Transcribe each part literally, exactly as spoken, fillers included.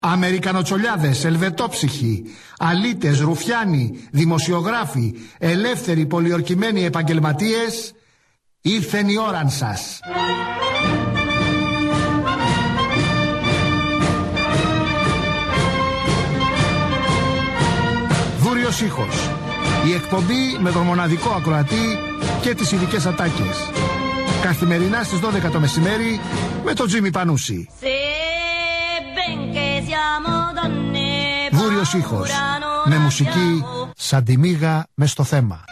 Αμερικανοτσολιάδες, ελβετόψυχοι, αλήτες, ρουφιάνοι, δημοσιογράφοι, ελεύθεροι πολιορκημένοι επαγγελματίες, ήρθεν η ώραν σας. Δούριος ήχος. Η εκπομπή με τον μοναδικό ακροατή και τις ειδικές ατάκες. Καθημερινά στις δώδεκα το μεσημέρι με τον Τζίμι Πανούση. Δούριος ήχος. Με μουσική σαν τη μύγα μες στο θέμα.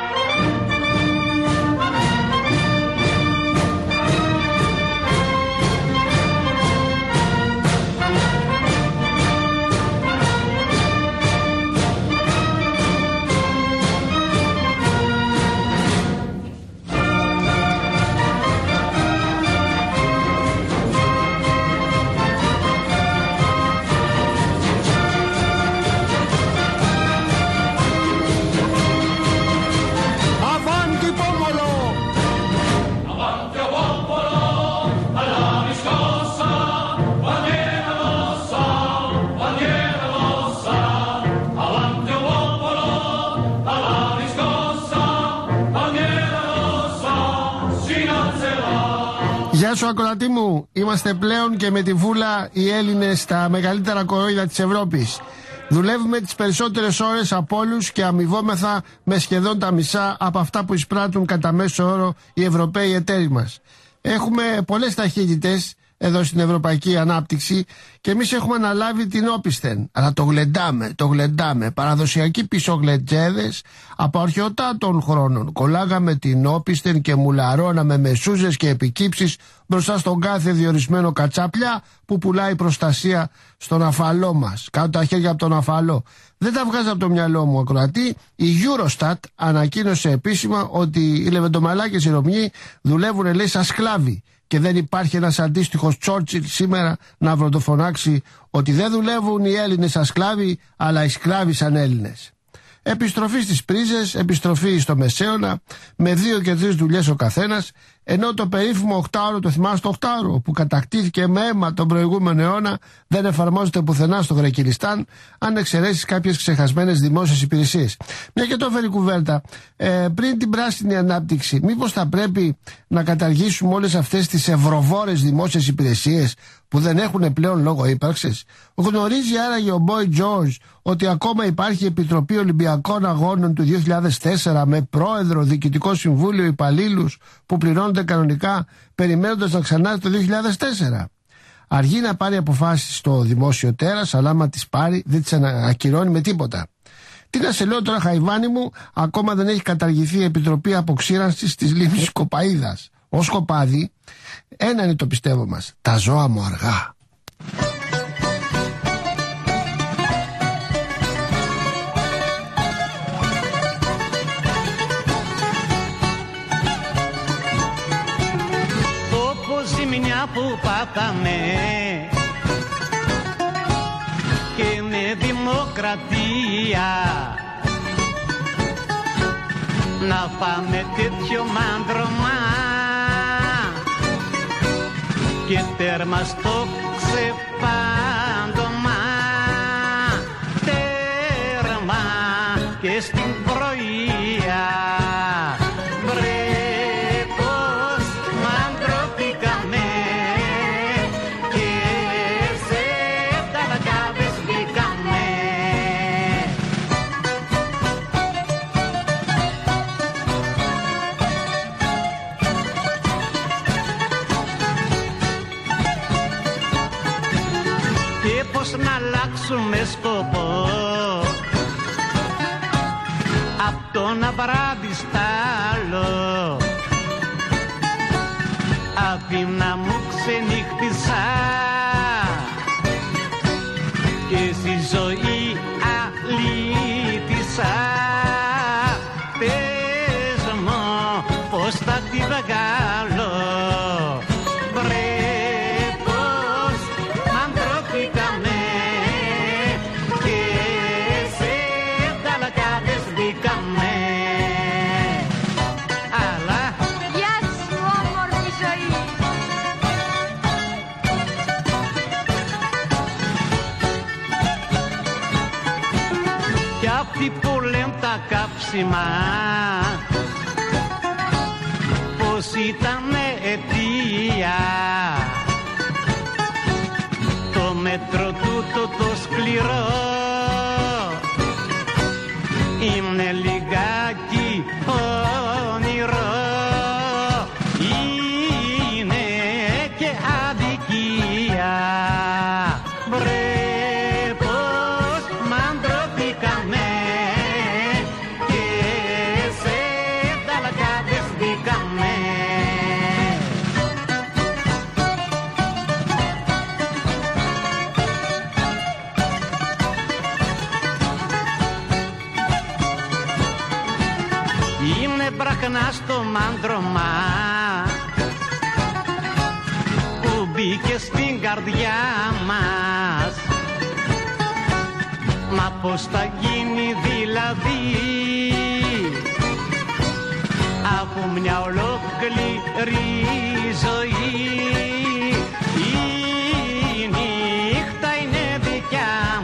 Γεια σου ακροατή μου, είμαστε πλέον και με τη Βούλα οι Έλληνες στα μεγαλύτερα κορόιδα της Ευρώπης. Δουλεύουμε τις περισσότερες ώρες από όλους και αμοιβόμεθα με σχεδόν τα μισά από αυτά που εισπράττουν κατά μέσο όρο οι Ευρωπαίοι εταίροι μας. Έχουμε πολλές ταχύτητες εδώ στην ευρωπαϊκή ανάπτυξη και εμείς έχουμε αναλάβει την όπισθεν. Αλλά το γλεντάμε, το γλεντάμε. Παραδοσιακοί πισωγλεντζέδες από αρχαιοτά των χρόνων. Κολλάγαμε την όπισθεν και μουλαρώναμε με σούζες και επικύψεις μπροστά στον κάθε διορισμένο κατσαπλιά που πουλάει προστασία στον αφαλό μας. Κάτω τα χέρια από τον αφαλό. Δεν τα βγάζω από το μυαλό μου, ακροατή. Η Eurostat ανακοίνωσε επίσημα ότι οι λεβεντομαλάκες οι Ρωμιοί δουλεύουν, λέει, σαν σκλάβοι. Και δεν υπάρχει ένας αντίστοιχος Τσόρτσιλ σήμερα να βροντοφωνάξει ότι δεν δουλεύουν οι Έλληνες σαν σκλάβοι, αλλά οι σκλάβοι σαν Έλληνες. Επιστροφή στις πρίζες, επιστροφή στο Μεσαίωνα, με δύο και τρεις δουλειές ο καθένας, ενώ το περίφημο οκτάωρο, το θυμάσαι το οκτάωρο, που κατακτήθηκε με αίμα τον προηγούμενο αιώνα, δεν εφαρμόζεται πουθενά στο Γρεκυλιστάν, αν εξαιρέσεις κάποιες ξεχασμένες δημόσιες υπηρεσίες. Μια και το έφερε κουβέρτα, ε, πριν την πράσινη ανάπτυξη, μήπως θα πρέπει να καταργήσουμε όλες αυτές τις ευρωβόρες δημόσιες υπηρεσίες που δεν έχουν πλέον λόγο ύπαρξης? Γνωρίζει άραγε ο Boy George ότι ακόμα υπάρχει Επιτροπή Ολυμπιακών Αγώνων του δύο χιλιάδες τέσσερα με πρόεδρο, διοικητικό συμβούλιο, υπαλλήλους που πληρώνονται κανονικά, περιμένοντας να ξανάρθει το δύο χιλιάδες τέσσερα. Αργεί να πάρει αποφάσεις στο δημόσιο τέρας, αλλά άμα τις πάρει δεν τις ακυρώνει με τίποτα. Τι να σε λέω τώρα, Χαϊβάνι μου, ακόμα δεν έχει καταργηθεί η Επιτροπή Αποξήρανσης της λίμνης Κοπαΐδας. Ως κοπάδι, ένα είναι το πιστεύω μας: τα ζώα μου αργά. Όπως ζημιά που πάθαμε και με δημοκρατία, να πάμε τέτοιο μάντρωμα και τέρμα στο ξεπάντωμα, τέρμα και στην πρωία. Βρε πως μαντρωθήκαμε και σε ταλακάδες μπήκαμε. Πώς να αλλάξουμε σκοπό απ' το να βράδυ στ' άλλο, Αθήνα μου ξενύχτησα και στη ζωή αλήτησα. Πες μου πώς θα τη βγάλω, αυτοί που λένε τα κάψιμα πως ήτανε αιτία. Το μέτρο τούτο το σκληρό είναι λιγάκι όνειρο, είναι και αδικία. Μπρε πως μαντρωθήκαμε και σε ταλακάδες μπήκαμε. Είναι μπραχνά στο μάντρωμα που μπήκε στην καρδιά μας. Μα πως θα γίνει δηλαδή από μια ολόκληρη ζωή? Η νύχτα είναι δικιά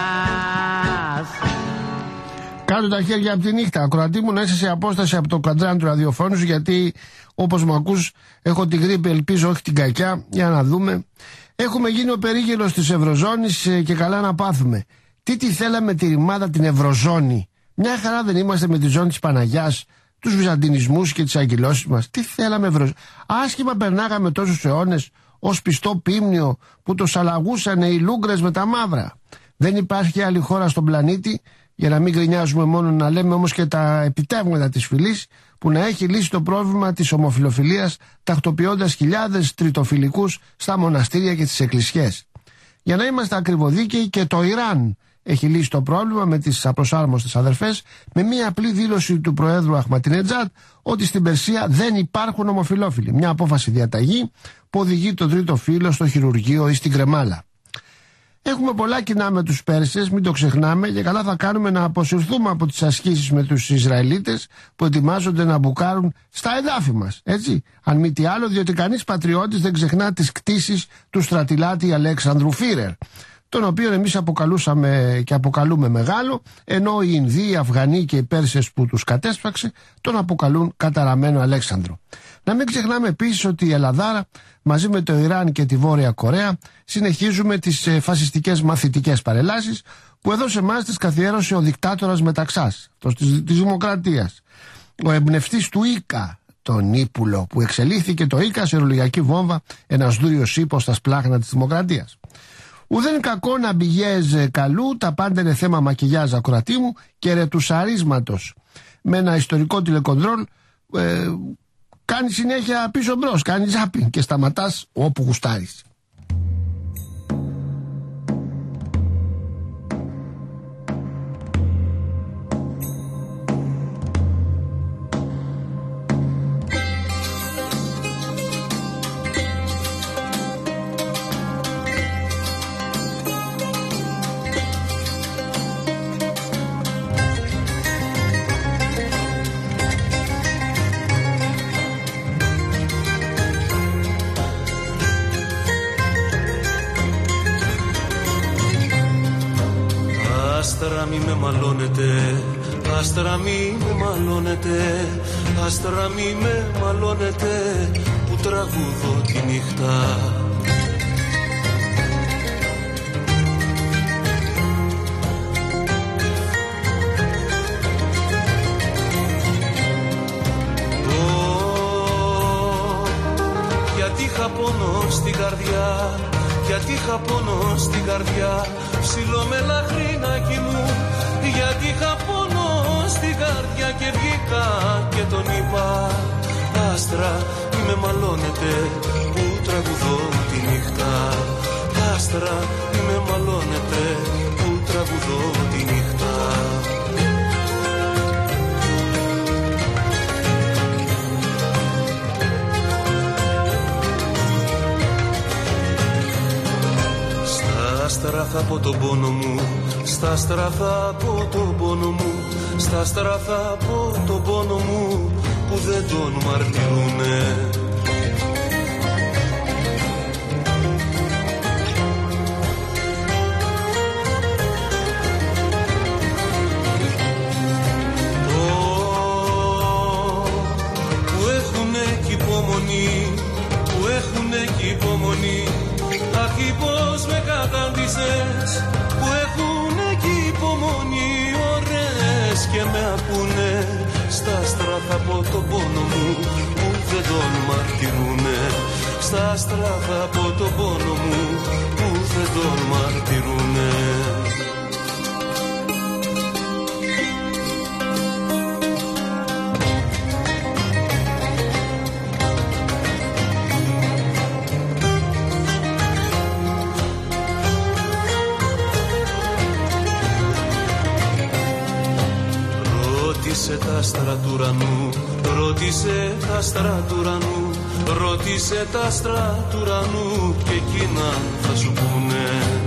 μας. Κάτω τα χέρια από τη νύχτα. Ακροατή μου, να είσαι σε απόσταση από το καντράν του ραδιοφώνου σου, γιατί όπως μου ακούς έχω την γρίπη, ελπίζω όχι την κακιά. Για να δούμε. Έχουμε γίνει ο περίγελος της Ευρωζώνης και καλά να πάθουμε. Τι τη θέλαμε τη ρημάδα την Ευρωζώνη? Μια χαρά δεν είμαστε με τη ζώνη της Παναγιάς, τους βυζαντινισμούς και τις αγκυλώσεις μας? Τι θέλαμε Ευρωζώνη? Άσχημα περνάγαμε τόσους αιώνες ως πιστό πίμνιο που το σαλαγούσαν οι λούγκρες με τα μαύρα. Δεν υπάρχει άλλη χώρα στον πλανήτη, για να μην γκρινιάζουμε μόνο, να λέμε όμως και τα επιτεύγματα της φυλής, που να έχει λύσει το πρόβλημα της ομοφιλοφιλίας, τακτοποιώντας χιλιάδες τριτοφιλικούς στα μοναστήρια και τις εκκλησιές. Για να είμαστε ακριβοδίκαιοι, και το Ιράν έχει λύσει το πρόβλημα με τις απροσάρμοστες αδερφές, με μια απλή δήλωση του Προέδρου Αχματινετζάτ ότι στην Περσία δεν υπάρχουν ομοφιλόφιλοι. Μια απόφαση διαταγή που οδηγεί τον τρίτο φύλο στο χειρουργείο ή στην κρεμάλα. Έχουμε πολλά κοινά με τους Πέρσες, μην το ξεχνάμε, και καλά θα κάνουμε να αποσυρθούμε από τις ασκήσεις με τους Ισραηλίτες που ετοιμάζονται να μπουκάρουν στα εδάφη μας. Έτσι, αν μη τι άλλο, διότι κανείς πατριώτης δεν ξεχνά τις κτήσεις του στρατιλάτη Αλέξανδρου Φίρερ, τον οποίο εμείς αποκαλούσαμε και αποκαλούμε μεγάλο, ενώ οι Ινδοί, οι Αφγανοί και οι Πέρσες που τους κατέσπαξε τον αποκαλούν καταραμένο Αλέξανδρο. Να μην ξεχνάμε επίσης ότι η Ελλαδάρα μαζί με το Ιράν και τη Βόρεια Κορέα συνεχίζουμε τις ε, φασιστικές μαθητικές παρελάσεις που εδώ σε εμάς τις καθιέρωσε ο δικτάτορας Μεταξάς, αυτός της, της Δημοκρατίας, ο εμπνευστής του Ίκα, τον Ύπουλο, που εξελίχθηκε το Ίκα σε ρολογιακή βόμβα, ένας δούριος ύπος στα σπλάχνα της Δημοκρατίας. Ουδέν κακό να μπηγέζ καλού, τα πάντα είναι θέμα μακιγιάζ, ακροατή μου, και ρετουσαρίσματος. Με ένα ιστορικό τηλεκοντρόλ ε, κάνει συνέχεια πίσω μπρος, κάνει ζάπινγκ και σταματάς όπου γουστάρεις. Άστρα μη με μαλώνετε, άστρα μη με μαλώνετε, άστρα μη με μαλώνετε, που τραγουδώ τη νύχτα. Oh, γιατί είχα πόνο στην καρδιά, γιατί είχα πόνο στην καρδιά, ψηλό με λαχρινάκι μου, γιατί είχα πόνο στην καρδιά και βγήκα και τον είπα, άστρα μη με μαλώνετε, που τραγουδώ τη νύχτα. Άστρα μη με μαλώνετε, που τραγουδώ τη νύχτα. Στα άστρα θα πω τον πόνο μου, στα άστρα θα πω τον πόνο μου, στα άστρα θα πω τον πόνο μου, που δεν τον μαρτυρούνε. και με ακούνε στα στράχα από τον πόνο μου που δεν τον μαρτυρούνε. Στα στράχα από τον πόνο μου που δεν τον μαρτυρούνε. Ρώτησε τα άστρα του ουρανού, ρώτησε τα άστρα του ουρανού, ρώτησε τα άστρα του ουρανού και εκείνα θα σου πούνε.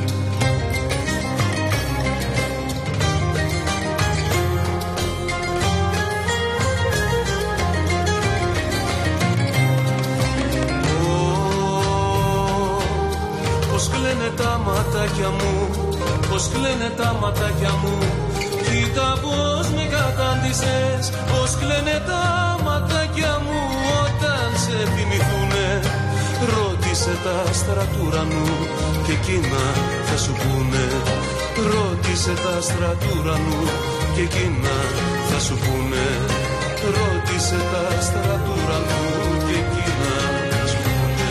Πως κλαίνε τα ματάκια μου, πως κλαίνε τα ματάκια μου. Κοίτα πως με κατάντησες, πως κλαίνε τα ματάκια μου όταν σε θυμηθούνε. Ρώτησε τα άστρα του ουρανού και εκείνα θα σου πούνε. Ρώτησε τα άστρα του ουρανού και εκείνα θα σου πούνε. Ρώτησε τα άστρα του ουρανού και εκείνα θα σου πούνε.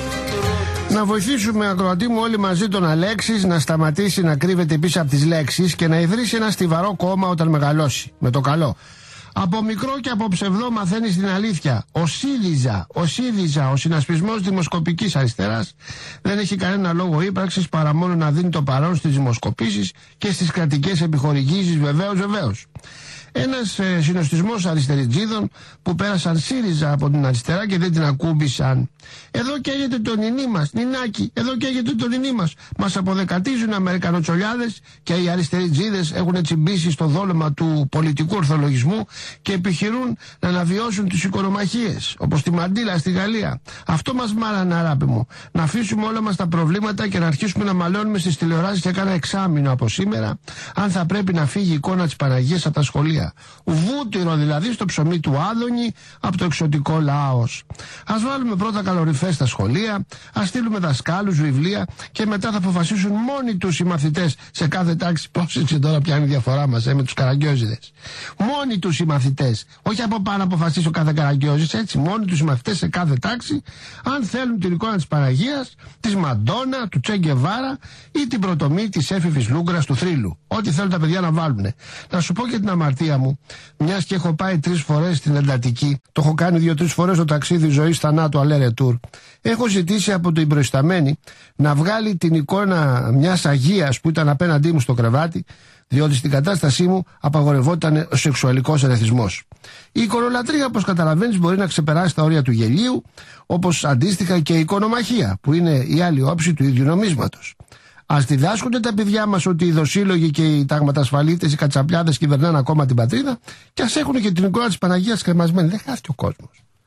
Να βοηθήσουμε, ακροατή μου, όλοι μαζί τον Αλέξης να σταματήσει να κρύβεται πίσω από τις λέξεις και να ιδρύσει ένα στιβαρό κόμμα όταν μεγαλώσει. Με το καλό. Από μικρό και από ψευδό μαθαίνεις την αλήθεια. Ο ΣΥΡΙΖΑ, ο ΣΥΡΙΖΑ, ο συνασπισμός δημοσκοπικής αριστεράς, δεν έχει κανένα λόγο ύπαρξης παρά μόνο να δίνει το παρόν στις δημοσκοπήσεις και στις κρατικές επιχορηγήσεις, βεβαίως, βεβαίως. Ένας ε, συνοστισμός αριστεριτζίδων που πέρασαν ΣΥΡΙΖΑ από την αριστερά και δεν την ακούμπησαν. Εδώ καίγεται το νινί μας, νινάκι, εδώ καίγεται το νινί μας. Μας αποδεκατίζουν Αμερικανοτσολιάδες και οι αριστεριτζίδες έχουν τσιμπήσει στο δόλωμα του πολιτικού ορθολογισμού και επιχειρούν να αναβιώσουν τις οικονομαχίες, όπως τη Μαντήλα στη Γαλλία. Αυτό μας μάρανε, αγάπη μου. Να αφήσουμε όλα μας τα προβλήματα και να αρχίσουμε να μαλώνουμε στις τηλεοράσεις για κάνα εξάμηνο από σήμερα, αν θα πρέπει να φύγει η εικόνα της Παναγίας από τα σχολεία. Βούτυρο δηλαδή στο ψωμί του Άδωνη από το εξωτικό Λάος. Ας βάλουμε πρώτα καλορυφές στα σχολεία, ας στείλουμε δασκάλους, βιβλία και μετά θα αποφασίσουν μόνοι τους οι μαθητές σε κάθε τάξη. Πώς έτσι τώρα πιάνει η διαφορά μας ε, με τους καραγκιόζιδες. Μόνοι τους οι μαθητές, όχι από πάνω αποφασίσει ο κάθε καραγκιόζης, έτσι. Μόνοι τους οι μαθητές σε κάθε τάξη, αν θέλουν την εικόνα της Παναγίας, της Μαντόνα, του Τσε Γκεβάρα ή την πρωτομή της έφηβης Λούγκρας του θρύλου. Ό,τι θέλουν τα παιδιά να βάλουν. Να σου πω και την αμαρτία μου, μιας και έχω πάει τρεις φορές στην εντατική, το έχω κάνει δύο-τρεις φορές το ταξίδι ζωής θανάτου αλέρε τουρ. Έχω ζητήσει από την προϊσταμένη να βγάλει την εικόνα μιας Αγίας που ήταν απέναντί μου στο κρεβάτι, διότι στην κατάστασή μου απαγορευόταν ο σεξουαλικός ερεθισμός. Η εικονολατρία, όπως καταλαβαίνεις, μπορεί να ξεπεράσει τα όρια του γελίου, όπως αντίστοιχα και η εικονομαχία, που είναι η άλλη όψη του ίδιου νομίσματος. Ας διδάσκονται τα παιδιά μας ότι οι δοσύλλογοι και οι ταγματασφαλίτες, οι κατσαπλιάδες κυβερνάνε ακόμα την πατρίδα και ας έχουν και την εικόνα της Παναγίας κρεμασμένη. Δεν χάθηκε ο κόσμος.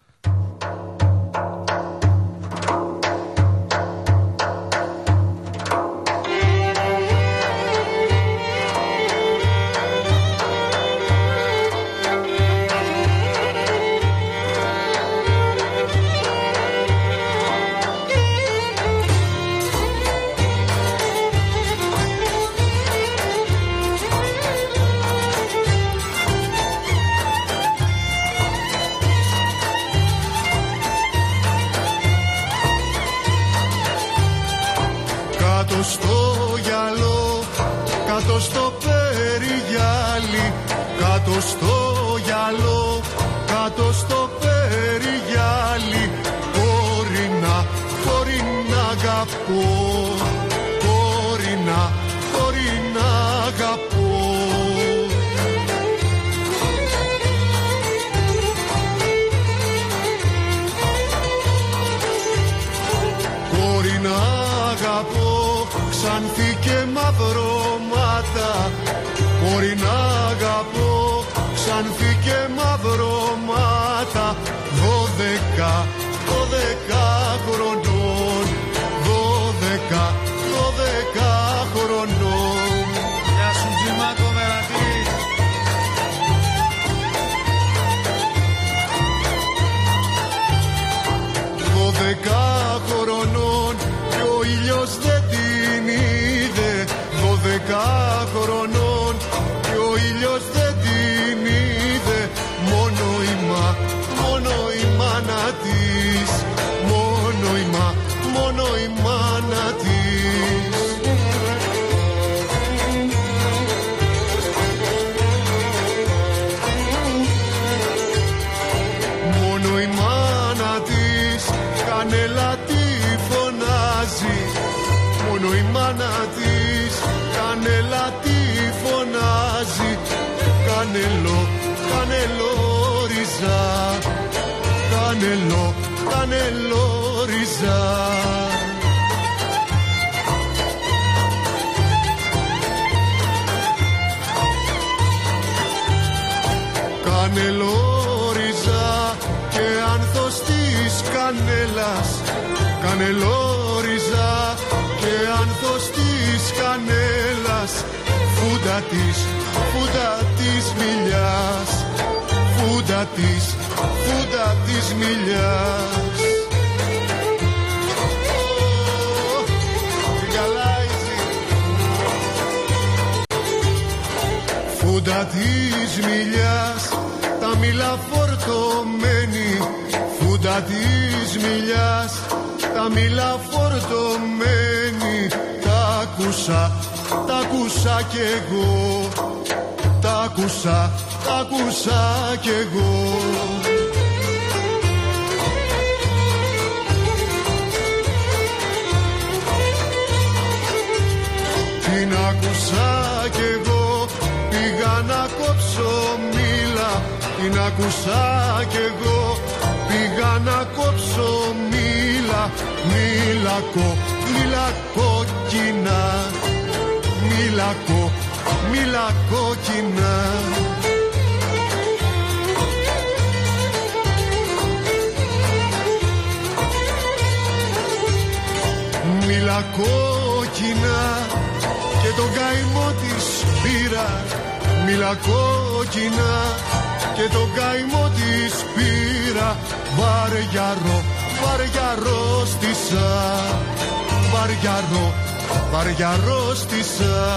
Κάτω στο γυαλό, κάτω στο περιγυάλι, κάτω στο γυαλό, κάτω στο περιγυάλι. Κορίνα, κορίνα αγαπώ, κορίνα, κορίνα αγαπώ. Κορίνα αγαπώ, ξανθή και μαυρώματα. Μπορεί να αγαπώ, ξανθή και μαυρώματα. Δώδεκα, δώδεκα χρονών, δώδεκα, δώδεκα χρονών. Γεια σου Τζιμάκο Μερατή. Δώδεκα χρονών και ο ήλιος δεν την είδε. Δώδεκα χρονών και ο κανέλα τι φωνάζει, κανελό, κανελόριζα, κανελό, κανελόριζα. Κανελόριζα και άνθος της κανέλας, κανελόριζα και άνθος της κανέλας, φούντα της, φούντα της μιλιάς, φούντα της, φούντα της μιλιάς. Φούντα της μιλιάς, τα μήλα φορτωμένη, φούντα της μιλιάς, τα μήλα φορτωμένη, τα άκουσα, τα άκουσα κι εγώ, τα άκουσα, τα άκουσα κι εγώ. Την άκουσα κι εγώ, πήγα να κόψω μήλα, την άκουσα κι εγώ, πήγα να κόψω μήλα, μήλα κο, μήλα κόκκινα, μήλα κο, μήλα κόκκινα. Μήλα κόκκινα και τον καημό της πήρα, μήλα κόκκινα και τον καημό της πήρα, βαριαρό, βαριαρόστησα, βαριαρό, βαριαρόστησα.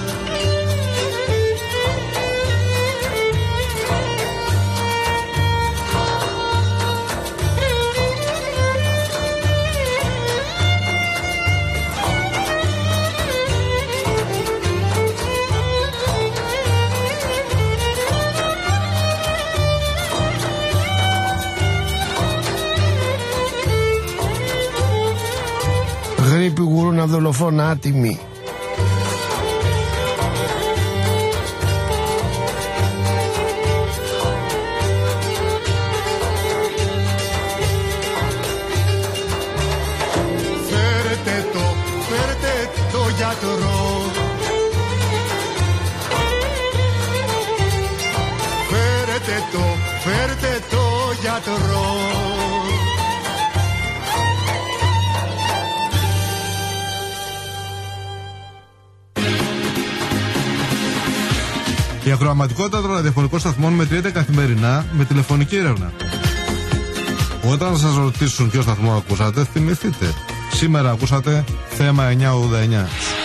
Γρήπη γουρούνα δολοφόνα άτιμη. Φέρετε το, φέρετε το γιατρό, φέρετε το, φέρετε το γιατρό. Η ακροαματικότητα των ραδιοφωνικών σταθμών μετριέται καθημερινά με τηλεφωνική έρευνα. Όταν σας ρωτήσουν ποιο σταθμό ακούσατε, θυμηθείτε. Σήμερα ακούσατε θέμα εννιακόσια ογδόντα εννιά.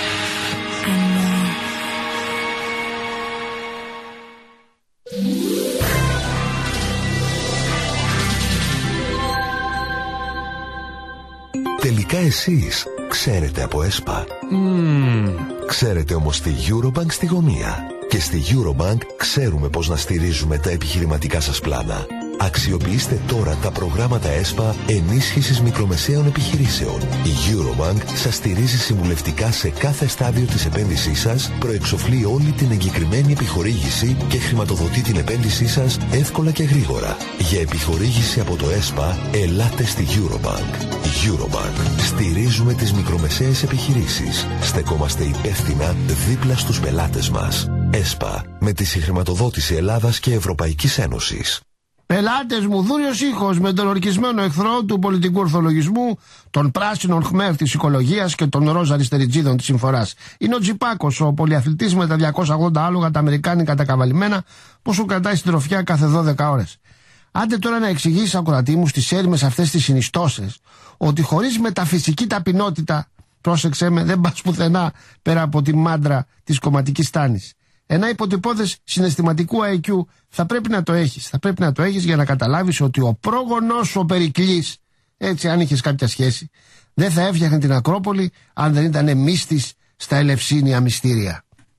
Τελικά εσείς ξέρετε από ΕΣΠΑ. Mm. Ξέρετε όμως τη Eurobank στη γωνία. Και στη Eurobank ξέρουμε πώς να στηρίζουμε τα επιχειρηματικά σας πλάνα. Αξιοποιήστε τώρα τα προγράμματα ΕΣΠΑ ενίσχυσης μικρομεσαίων επιχειρήσεων. Η Eurobank σας στηρίζει συμβουλευτικά σε κάθε στάδιο της επένδυσής σας, προεξοφλεί όλη την εγκεκριμένη επιχορήγηση και χρηματοδοτεί την επένδυσή σας εύκολα και γρήγορα. Για επιχορήγηση από το ΕΣΠΑ, ελάτε στη Eurobank. Eurobank. Στηρίζουμε τις μικρομεσαίες επιχειρήσεις. Στεκόμαστε υπεύθυνα δίπλα στους πελάτες μας. ΕΣΠΑ, με τη συγχρηματοδότηση Ελλάδας και Ευρωπαϊκής Ένωσης. Πελάτες μου, δούριος ήχος με τον ορκισμένο εχθρό του πολιτικού ορθολογισμού, των πράσινων χμέρ της οικολογίας και των ροζ αριστεριτζίδων της συμφοράς. Είναι ο Τζιπάκος, ο πολυαθλητής με τα διακόσια ογδόντα άλογα τα αμερικάνικα τα καβαλημένα, που σου κρατάει στην τροφιά κάθε δώδεκα ώρες. Άντε τώρα να εξηγήσεις, ακροατή μου, στις έρημες αυτές τις συνιστώσεις, ότι χωρίς μεταφυσική ταπεινότητα, πρόσεξε με, δεν πας πουθενά πέρα από τη μάντρα της κομματικής τάνης. Ένα υποτυπώδες συναισθηματικού άι κιου θα πρέπει να το έχεις. Θα πρέπει να το έχεις για να καταλάβεις ότι ο πρόγονός σου ο Περικλής, έτσι αν είχες κάποια σχέση, δεν θα έφτιαχνε την Ακρόπολη αν δεν ήταν μύστης στα Ελευσίνια μυστήρια.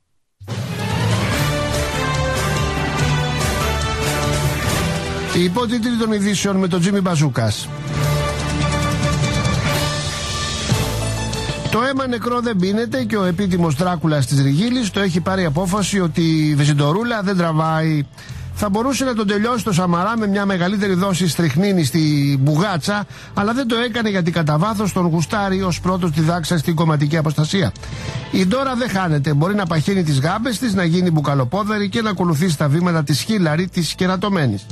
Η υπότιτλοι των ειδήσεων με τον Τζίμι Μπαζούκας. Το αίμα νεκρό δεν πίνεται και ο επίτιμος Δράκουλας της Ριγίλης το έχει πάρει απόφαση ότι η βεζιντορούλα δεν τραβάει. Θα μπορούσε να τον τελειώσει το Σαμαρά με μια μεγαλύτερη δόση στριχνίνη στη μπουγάτσα, αλλά δεν το έκανε γιατί κατά βάθος τον γουστάρει ως πρώτος τη δάξα στην κομματική αποστασία. Η Ντόρα δεν χάνεται. Μπορεί να παχύνει τις γάμπες της, να γίνει μπουκαλοπόδαρη και να ακολουθήσει τα βήματα της Χίλαρη της κερατωμένης.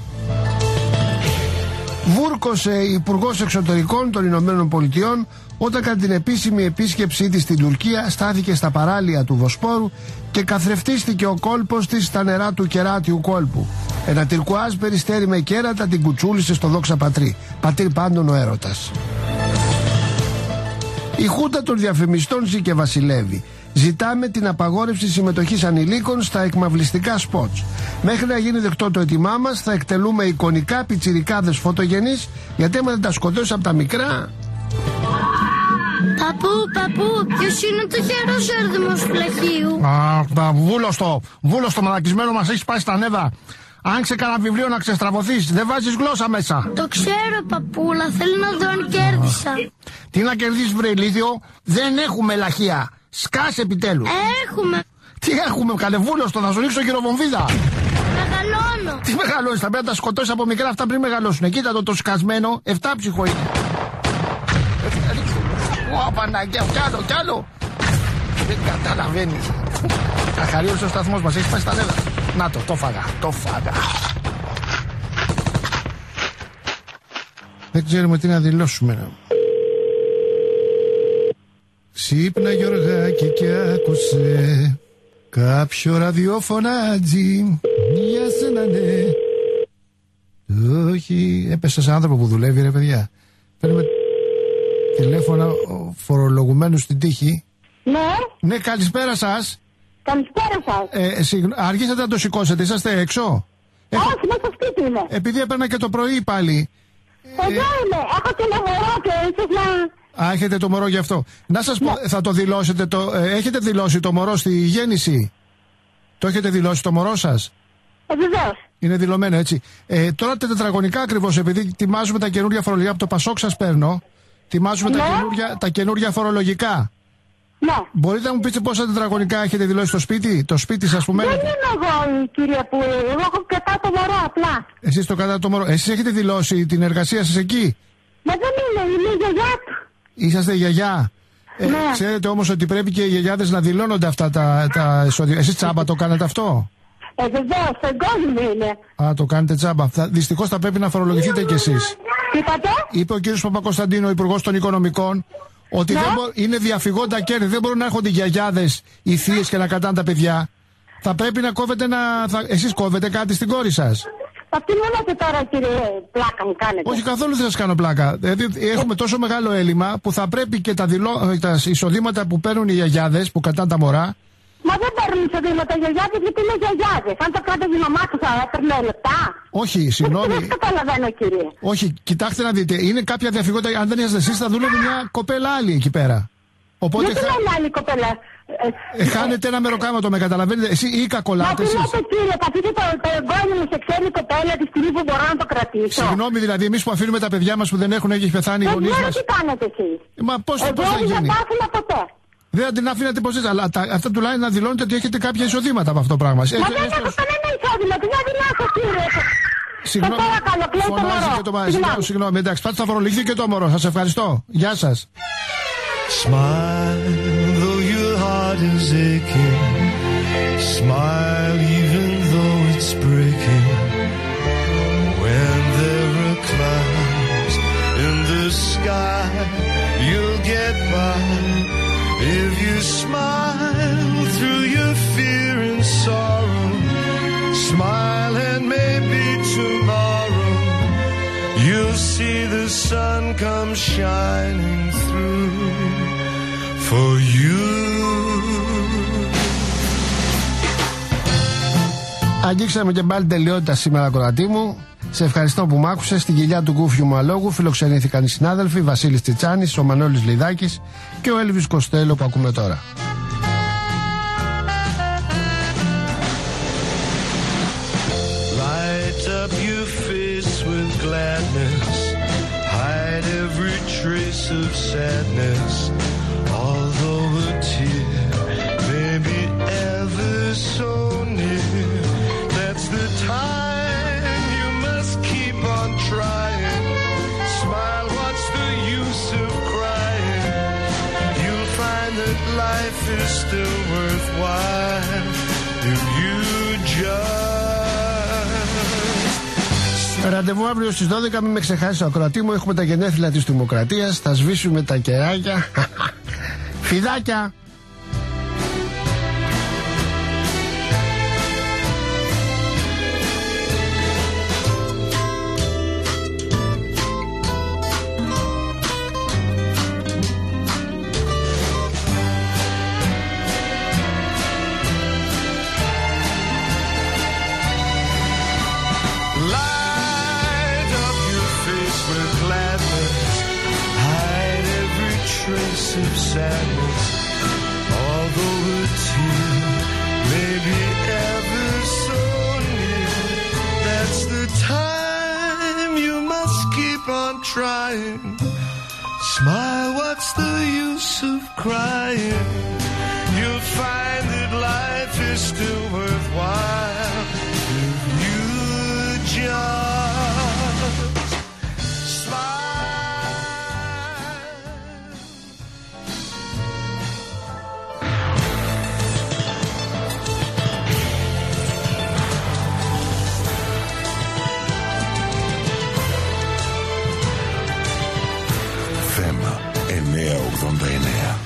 Βούρκωσε υπουργός εξωτερικών των Ηνωμένων Πολιτειών όταν κατά την επίσημη επίσκεψή της στην Τουρκία στάθηκε στα παράλια του Βοσπόρου και καθρεφτίστηκε ο κόλπος της στα νερά του κεράτιου κόλπου. Ένα τυρκουάζ περιστέρι με κέρατα την κουτσούλησε στο δόξα πατρί. Πατήρ πάντων ο έρωτας. Η χούντα των διαφημιστών ζει και βασιλεύει. Ζητάμε την απαγόρευση συμμετοχής ανηλίκων στα εκμαυλιστικά σποτς. Μέχρι να γίνει δεκτό το έτοιμά μας, θα εκτελούμε εικονικά πιτσιρικάδες φωτογενείς, γιατί άμα δεν τα σκοτώσει από τα μικρά. Παππού, παππού, ποιος είναι το χερόσερδημος του πλαχείου? Α, βούλωστο, βούλωστο μαλακισμένο, μας έχει πάει στα νεύρα. Άνοιξε κανένα βιβλίο να ξεστραβωθείς, δεν βάζεις γλώσσα μέσα. Το ξέρω, παππούλα, θέλω να δω αν κέρδισα. Τι να κερδίσεις, βρε ηλίθιο, δεν έχουμε λαχεία. Σκάσε επιτέλους. Έχουμε. Τι έχουμε, καλεβούλωστο, θα σου ρίξω χειροβομβίδα. Μεγαλώνω. Τι μεγαλώνεις, θα πρέπει να τα σκοτώσεις από μικρά αυτά πριν μεγαλώσουν. Κοίτα το το σκασμένο, εφτάψυχο είναι. Ω, Παναγία, κι άλλο, κι άλλο. Δεν καταλαβαίνεις. Αχαρίωσε ο σταθμός μας, έχει πάει στα νεύρα. Να το, το φάγα, το φάγα. Δεν ξέρουμε τι να δηλώσουμε. Ξύπνα Γιωργάκη και άκουσε κάποιο ραδιοφωνάτζι για σένα, ναι. Όχι, έπεσα σε άνθρωπο που δουλεύει, ρε παιδιά. Παίρνουμε τηλέφωνα φορολογουμένου στην τύχη. Ναι. Ναι, καλησπέρα σας. Καλησπέρα σας. Ε, συγγνώ, αργήσατε να το σηκώσετε, είσαστε έξω? Έχω... Όχι, μέσα στο σπίτι είμαι. Επειδή έπαιρνα και το πρωί πάλι. Εδώ ε... είμαι, έχω και ένα μωρό και ίσως να... Α, έχετε το μωρό γι' αυτό. Να σας πω, ναι. θα το δηλώσετε, το, ε, έχετε δηλώσει το μωρό στη γέννηση? Το έχετε δηλώσει το μωρό σας? Ε, βεβαίως. Είναι δηλωμένο, έτσι. Ε, τώρα τα τετραγωνικά ακριβώς, επειδή τιμάζουμε τα καινούργια φορολογικά, από το Πασόκ σας παίρνω, τιμάζουμε ναι. τα, καινούργια, τα καινούργια φορολογικά. Ναι. Μπορείτε να μου πείτε πόσα τετραγωνικά έχετε δηλώσει στο σπίτι, το σπίτι σας που μένετε? Δεν είμαι εγώ, κυρία, που εγώ έχω κατά το μωρό απλά. Εσείς το κατά το μωρό. Εσείς έχετε δηλώσει την εργασία σας εκεί? Μα δεν είναι, είναι η γιαγιά του. Είσαστε η γιαγιά. Ε, ναι. Ξέρετε όμως ότι πρέπει και οι γιαγιάδες να δηλώνονται αυτά τα, τα εισόδια. Εσείς τσάμπα το κάνετε αυτό? Ε, βεβαίως, εγγόνιμη είναι. Α, το κάνετε τσάμπα. Δυστυχώς θα πρέπει να φορολογηθείτε κι εσείς. Τι είπατε? Είπε ο κύριος Παπακοσταντίνο, Υπουργός των Οικονομικών, ότι ναι. δεν μπο... είναι διαφυγόντα κέρδη. Δεν μπορούν να έρχονται οι γιαγιάδες, οι θείες και να κατάνε τα παιδιά. Θα πρέπει να κόβετε να. Θα... Εσείς κόβετε κάτι στην κόρη σας? Αυτή μου λέτε τώρα, κύριε, πλάκα μου κάνετε? Όχι, καθόλου δεν σας κάνω πλάκα. Δηλαδή έχουμε τόσο μεγάλο έλλειμμα που θα πρέπει και τα, δηλώ... τα εισοδήματα που παίρνουν οι γιαγιάδες που κατάνε τα μωρά. Μα δεν παίρνουν εισοδήματα οι γιαγιάδες γιατί είναι γιαγιάδες. Αν το κάτω η μαμά του θα έπαιρνε λεπτά. Όχι, συγγνώμη. Δεν καταλαβαίνω, κύριε. Όχι, κοιτάξτε να δείτε. Είναι κάποια διαφυγόντα. Αν δεν είσαστε εσείς, θα δούλευε μια κοπέλα άλλη εκεί πέρα. Οπότε δεν χα... είναι άλλη κοπέλα. Ε, χάνετε ένα μεροκάματο, με καταλαβαίνετε. Εσύ ή κακολάτε. Μα τι λέτε, κύριε, θα αφήσει το, το εγγόνι μου σε ξένη κοπέλα τη στιγμή που μπορώ να το κρατήσω? Συγγνώμη, δηλαδή, εμείς που αφήνουμε τα παιδιά μας που δεν έχουν, έχει πεθάνει οι γονείς μας. Τι κάνετε εσείς? Μα πώς θα γίνει? Δεν τα άφηνα ποτέ. Δεν την αφήνατε πως έτσι, αλλά τα, αυτά τουλάχιστον να δηλώνετε ότι έχετε κάποια εισοδήματα από αυτό το πράγμα. Μα δεν έχω κανένα εισόδημα, τι να δηλώσω, κύριε? Συγγνώμη, φωνάζει και το μωρό. Συγγνώμη, εντάξει, πάτε θα φορολογηθεί και το μωρό. Σας ευχαριστώ. Γεια σας. Smile though your heart is aching. Smile even though it's breaking. When there are clouds in the sky, you'll get by. If you smile through your fear and sorrow, smile and maybe tomorrow you'll see the sun come shining through for you. Αγγίξαμε και πάλι τελειότητα σήμερα, κορατή μου. Σε ευχαριστώ που μ' άκουσες. Στην κοιλιά του Κούφιου μου αλόγου φιλοξενήθηκαν οι συνάδελφοι Βασίλης Τσιτσάνης, ο Μανώλης Λιδάκης και ο Έλβης Κοστέλο που ακούμε τώρα. Light up your face with gladness, hide every trace of sadness. All Ραντεβού αύριο στις δώδεκα. Μην με ξεχάσεις, ακροατή μου. Έχουμε τα γενέθλια της Δημοκρατίας. Θα σβήσουμε τα κεράκια. Φιδάκια. Of sadness, although a tear may be ever so near, that's the time you must keep on trying. Smile, what's the use of crying? You'll find that life is still worthwhile if you just εννιακόσια ογδόντα εννέα.